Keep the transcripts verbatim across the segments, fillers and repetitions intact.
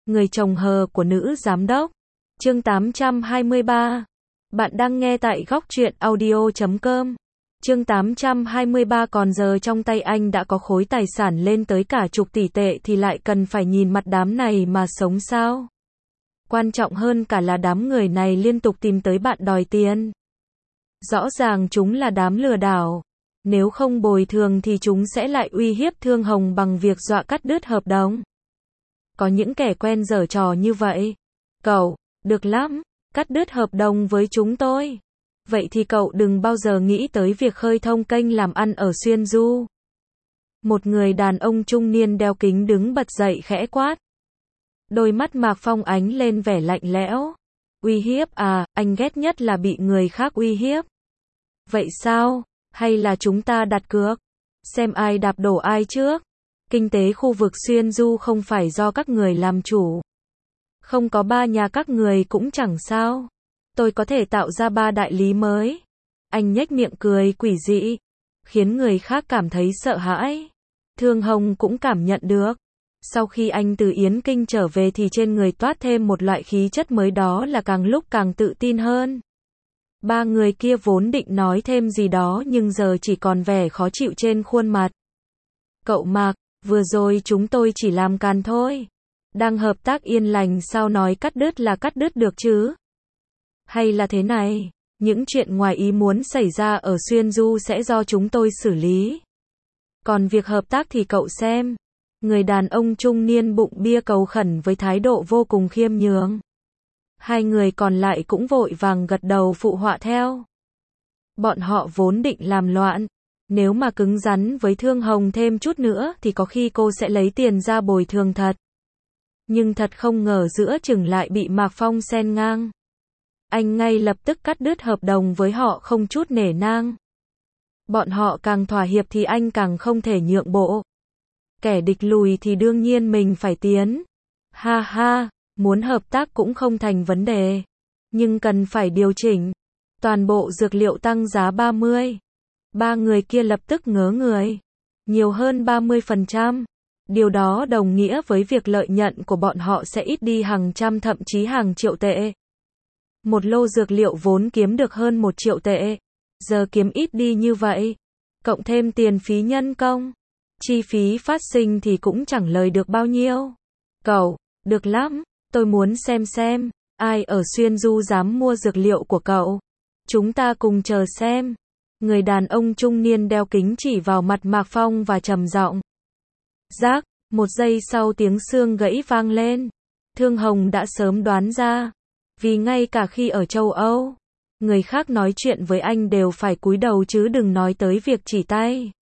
Người chồng hờ của nữ giám đốc. Chương tám trăm hai mươi ba. Bạn đang nghe tại góc truyện audio chấm com. Chương tám trăm hai mươi ba. Còn giờ trong tay anh đã có khối tài sản lên tới cả chục tỷ tệ thì lại cần phải nhìn mặt đám này mà sống sao? Quan trọng hơn cả là đám người này liên tục tìm tới bạn đòi tiền. Rõ ràng chúng là đám lừa đảo. Nếu không bồi thường thì chúng sẽ lại uy hiếp Thương Hồng bằng việc dọa cắt đứt hợp đồng. Có những kẻ quen giở trò như vậy. Cậu, được lắm, cắt đứt hợp đồng với chúng tôi. Vậy thì cậu đừng bao giờ nghĩ tới việc khơi thông kênh làm ăn ở Xuyên Du. Một người đàn ông trung niên đeo kính đứng bật dậy khẽ quát. Đôi mắt Mạc Phong ánh lên vẻ lạnh lẽo. Uy hiếp à, anh ghét nhất là bị người khác uy hiếp. Vậy sao, hay là chúng ta đặt cược, xem ai đạp đổ ai trước? Kinh tế khu vực Xuyên Du không phải do các người làm chủ. Không có ba nhà các người cũng chẳng sao. Tôi có thể tạo ra ba đại lý mới. Anh nhếch miệng cười quỷ dị, khiến người khác cảm thấy sợ hãi. Thương Hồng cũng cảm nhận được. Sau khi anh từ Yến Kinh trở về thì trên người toát thêm một loại khí chất mới, đó là càng lúc càng tự tin hơn. Ba người kia vốn định nói thêm gì đó nhưng giờ chỉ còn vẻ khó chịu trên khuôn mặt. Cậu Mạc, vừa rồi chúng tôi chỉ làm càn thôi. Đang hợp tác yên lành sao nói cắt đứt là cắt đứt được chứ? Hay là thế này, những chuyện ngoài ý muốn xảy ra ở Xuyên Du sẽ do chúng tôi xử lý. Còn việc hợp tác thì cậu xem. Người đàn ông trung niên bụng bia cầu khẩn với thái độ vô cùng khiêm nhường. Hai người còn lại cũng vội vàng gật đầu phụ họa theo. Bọn họ vốn định làm loạn. Nếu mà cứng rắn với Thương Hồng thêm chút nữa thì có khi cô sẽ lấy tiền ra bồi thường thật. Nhưng thật không ngờ giữa chừng lại bị Mạc Phong xen ngang. Anh ngay lập tức cắt đứt hợp đồng với họ không chút nể nang. Bọn họ càng thỏa hiệp thì anh càng không thể nhượng bộ. Kẻ địch lùi thì đương nhiên mình phải tiến. Ha ha, muốn hợp tác cũng không thành vấn đề. Nhưng cần phải điều chỉnh. Toàn bộ dược liệu tăng giá ba mươi. Ba người kia lập tức ngớ người. Nhiều hơn ba mươi phần trăm. Điều đó đồng nghĩa với việc lợi nhuận của bọn họ sẽ ít đi hàng trăm thậm chí hàng triệu tệ. Một lô dược liệu vốn kiếm được hơn một triệu tệ. Giờ kiếm ít đi như vậy. Cộng thêm tiền phí nhân công. Chi phí phát sinh thì cũng chẳng lời được bao nhiêu. Cậu, được lắm, tôi muốn xem xem, ai ở Xuyên Du dám mua dược liệu của cậu. Chúng ta cùng chờ xem. Người đàn ông trung niên đeo kính chỉ vào mặt Mạc Phong và trầm giọng. Rác, một giây sau tiếng xương gãy vang lên. Thương Hồng đã sớm đoán ra. Vì ngay cả khi ở châu Âu, người khác nói chuyện với anh đều phải cúi đầu chứ đừng nói tới việc chỉ tay.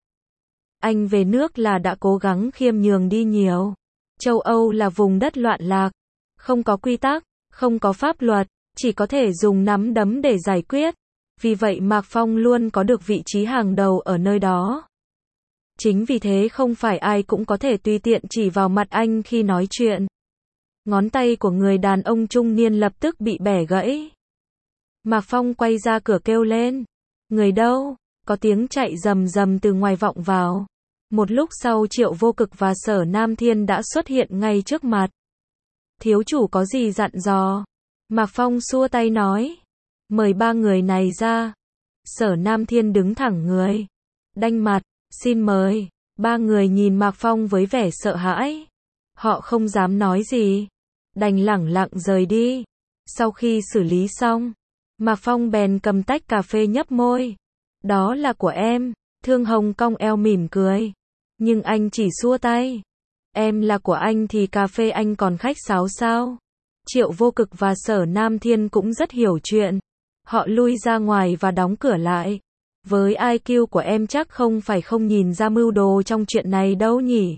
Anh về nước là đã cố gắng khiêm nhường đi nhiều. Châu Âu là vùng đất loạn lạc, không có quy tắc, không có pháp luật, chỉ có thể dùng nắm đấm để giải quyết. Vì vậy Mạc Phong luôn có được vị trí hàng đầu ở nơi đó. Chính vì thế không phải ai cũng có thể tùy tiện chỉ vào mặt anh khi nói chuyện. Ngón tay của người đàn ông trung niên lập tức bị bẻ gãy. Mạc Phong quay ra cửa kêu lên. Người đâu? Có tiếng chạy rầm rầm từ ngoài vọng vào. Một lúc sau Triệu Vô Cực và Sở Nam Thiên đã xuất hiện ngay trước mặt. Thiếu chủ có gì dặn dò? Mạc Phong xua tay nói. Mời ba người này ra. Sở Nam Thiên đứng thẳng người. Đanh mặt, xin mời. Ba người nhìn Mạc Phong với vẻ sợ hãi. Họ không dám nói gì. Đành lẳng lặng rời đi. Sau khi xử lý xong, Mạc Phong bèn cầm tách cà phê nhấp môi. Đó là của em. Thương Hồng cong eo mỉm cười. Nhưng anh chỉ xua tay. Em là của anh thì cà phê anh còn khách sáo sao? Triệu Vô Cực và Sở Nam Thiên cũng rất hiểu chuyện. Họ lui ra ngoài và đóng cửa lại. Với i kiu của em chắc không phải không nhìn ra mưu đồ trong chuyện này đâu nhỉ?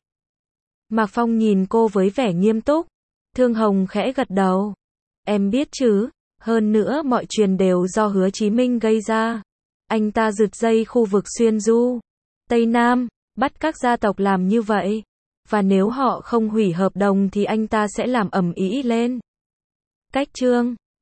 Mạc Phong nhìn cô với vẻ nghiêm túc. Thương Hồng khẽ gật đầu. Em biết chứ, hơn nữa mọi chuyện đều do Hứa Chí Minh gây ra. Anh ta giật dây khu vực Xuyên Du, Tây Nam, bắt các gia tộc làm như vậy. Và nếu họ không hủy hợp đồng thì anh ta sẽ làm ầm ĩ lên. Cách chương